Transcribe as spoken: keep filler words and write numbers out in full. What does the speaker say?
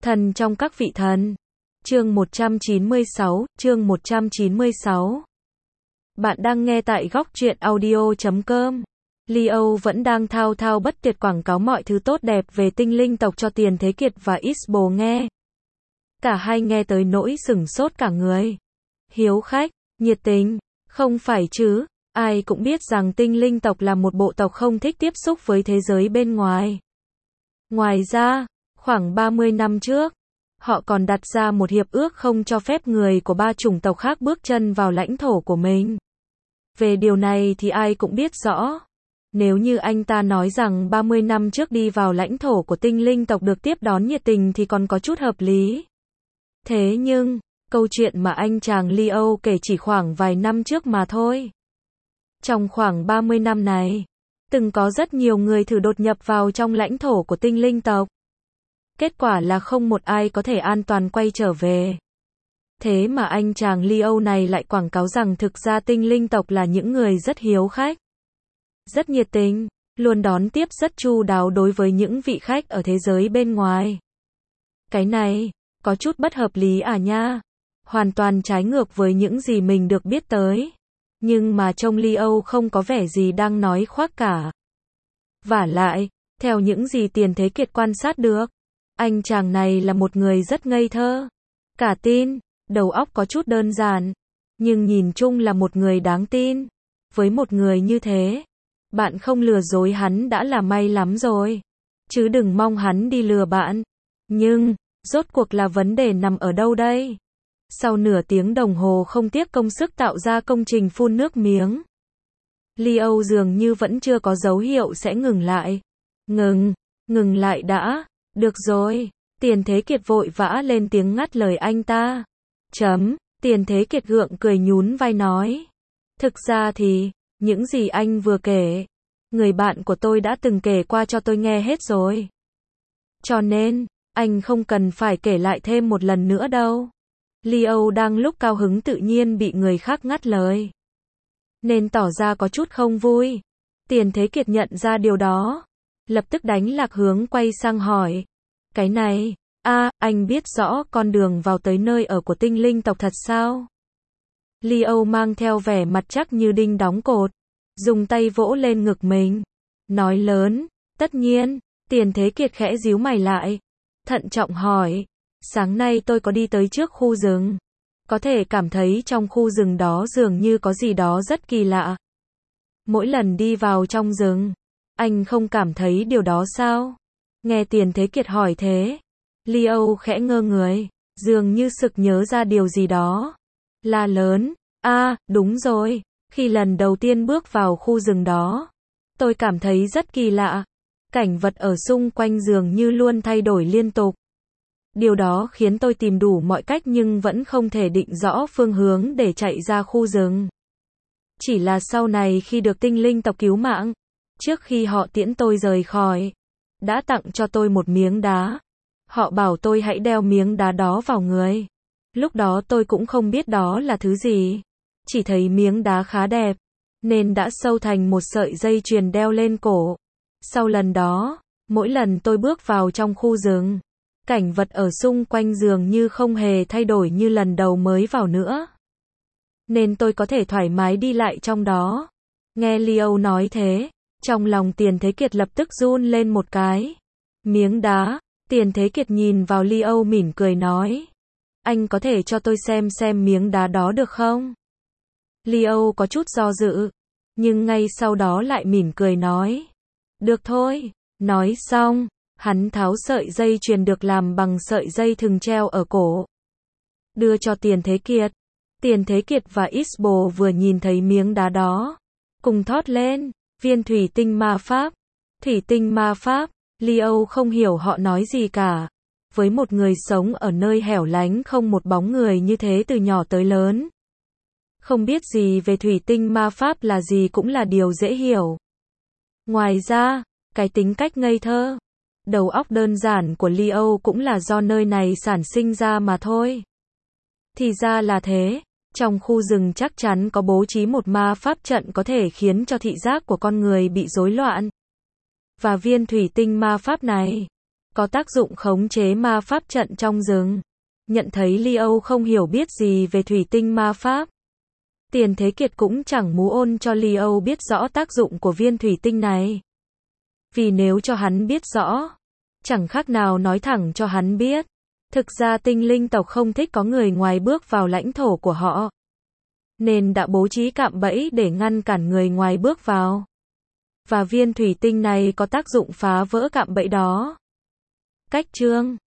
Thần trong các vị thần. Chương một trăm chín mươi sáu, chương một trăm chín mươi sáu. Bạn đang nghe tại góc truyện audio chấm com. Leo vẫn đang thao thao bất tuyệt quảng cáo mọi thứ tốt đẹp về tinh linh tộc cho Tiền Thế Kiệt và Isbo nghe. Cả hai nghe tới nỗi sửng sốt cả người. Hiếu khách, nhiệt tình, không phải chứ, ai cũng biết rằng tinh linh tộc là một bộ tộc không thích tiếp xúc với thế giới bên ngoài. Ngoài ra, khoảng ba mươi năm trước, họ còn đặt ra một hiệp ước không cho phép người của ba chủng tộc khác bước chân vào lãnh thổ của mình. Về điều này thì ai cũng biết rõ. Nếu như anh ta nói rằng ba mươi năm trước đi vào lãnh thổ của tinh linh tộc được tiếp đón nhiệt tình thì còn có chút hợp lý. Thế nhưng, câu chuyện mà anh chàng Leo kể chỉ khoảng vài năm trước mà thôi. Trong khoảng ba mươi năm này, từng có rất nhiều người thử đột nhập vào trong lãnh thổ của tinh linh tộc. Kết quả là không một ai có thể an toàn quay trở về. Thế mà anh chàng Leo này lại quảng cáo rằng thực ra tinh linh tộc là những người rất hiếu khách, rất nhiệt tình, luôn đón tiếp rất chu đáo đối với những vị khách ở thế giới bên ngoài. Cái này, có chút bất hợp lý à nha. Hoàn toàn trái ngược với những gì mình được biết tới. Nhưng mà trông Leo không có vẻ gì đang nói khoác cả. Vả lại, theo những gì Tiền Thế Kiệt quan sát được, anh chàng này là một người rất ngây thơ, cả tin, đầu óc có chút đơn giản, nhưng nhìn chung là một người đáng tin. Với một người như thế, bạn không lừa dối hắn đã là may lắm rồi, chứ đừng mong hắn đi lừa bạn. Nhưng, rốt cuộc là vấn đề nằm ở đâu đây? Sau nửa tiếng đồng hồ không tiếc công sức tạo ra công trình phun nước miếng, Leo dường như vẫn chưa có dấu hiệu sẽ ngừng lại. Ngừng, ngừng lại đã. Được rồi, Tiền Thế Kiệt vội vã lên tiếng ngắt lời anh ta. Chấm, Tiền Thế Kiệt gượng cười nhún vai nói. Thực ra thì, những gì anh vừa kể, người bạn của tôi đã từng kể qua cho tôi nghe hết rồi. Cho nên, anh không cần phải kể lại thêm một lần nữa đâu. Leo đang lúc cao hứng tự nhiên bị người khác ngắt lời, nên tỏ ra có chút không vui. Tiền Thế Kiệt nhận ra điều đó, lập tức đánh lạc hướng quay sang hỏi. Cái này, a, anh biết rõ con đường vào tới nơi ở của tinh linh tộc thật sao? Leo mang theo vẻ mặt chắc như đinh đóng cột, dùng tay vỗ lên ngực mình, nói lớn, tất nhiên. Tiền Thế Kiệt khẽ díu mày lại, thận trọng hỏi, sáng nay tôi có đi tới trước khu rừng, có thể cảm thấy trong khu rừng đó dường như có gì đó rất kỳ lạ. Mỗi lần đi vào trong rừng, anh không cảm thấy điều đó sao? Nghe Tiền Thế Kiệt hỏi thế, Leo khẽ ngơ người, dường như sực nhớ ra điều gì đó. La lớn, a, đúng rồi, khi lần đầu tiên bước vào khu rừng đó, tôi cảm thấy rất kỳ lạ. Cảnh vật ở xung quanh dường như luôn thay đổi liên tục. Điều đó khiến tôi tìm đủ mọi cách nhưng vẫn không thể định rõ phương hướng để chạy ra khu rừng. Chỉ là sau này khi được tinh linh tộc cứu mạng, trước khi họ tiễn tôi rời khỏi, đã tặng cho tôi một miếng đá. Họ bảo tôi hãy đeo miếng đá đó vào người. Lúc đó tôi cũng không biết đó là thứ gì, chỉ thấy miếng đá khá đẹp, nên đã sâu thành một sợi dây chuyền đeo lên cổ. Sau lần đó, mỗi lần tôi bước vào trong khu rừng, cảnh vật ở xung quanh dường như không hề thay đổi như lần đầu mới vào nữa. Nên tôi có thể thoải mái đi lại trong đó. Nghe Leo nói thế, trong lòng Tiền Thế Kiệt lập tức run lên một cái. Miếng đá, Tiền Thế Kiệt nhìn vào Leo mỉm cười nói. Anh có thể cho tôi xem xem miếng đá đó được không? Leo có chút do dự, nhưng ngay sau đó lại mỉm cười nói. Được thôi. Nói xong, hắn tháo sợi dây chuyền được làm bằng sợi dây thừng treo ở cổ, đưa cho Tiền Thế Kiệt. Tiền Thế Kiệt và Isbo vừa nhìn thấy miếng đá đó, cùng thốt lên, viên thủy tinh ma pháp. Thủy tinh ma pháp, Leo không hiểu họ nói gì cả. Với một người sống ở nơi hẻo lánh không một bóng người như thế từ nhỏ tới lớn, không biết gì về thủy tinh ma pháp là gì cũng là điều dễ hiểu. Ngoài ra, cái tính cách ngây thơ, đầu óc đơn giản của Leo cũng là do nơi này sản sinh ra mà thôi. Thì ra là thế, trong khu rừng chắc chắn có bố trí một ma pháp trận có thể khiến cho thị giác của con người bị rối loạn. Và viên thủy tinh ma pháp này, có tác dụng khống chế ma pháp trận trong rừng. Nhận thấy Leo không hiểu biết gì về thủy tinh ma pháp, Tiền Thế Kiệt cũng chẳng muốn ôn cho Leo biết rõ tác dụng của viên thủy tinh này. Vì nếu cho hắn biết rõ, chẳng khác nào nói thẳng cho hắn biết. Thực ra tinh linh tộc không thích có người ngoài bước vào lãnh thổ của họ, nên đã bố trí cạm bẫy để ngăn cản người ngoài bước vào. Và viên thủy tinh này có tác dụng phá vỡ cạm bẫy đó. Cách chương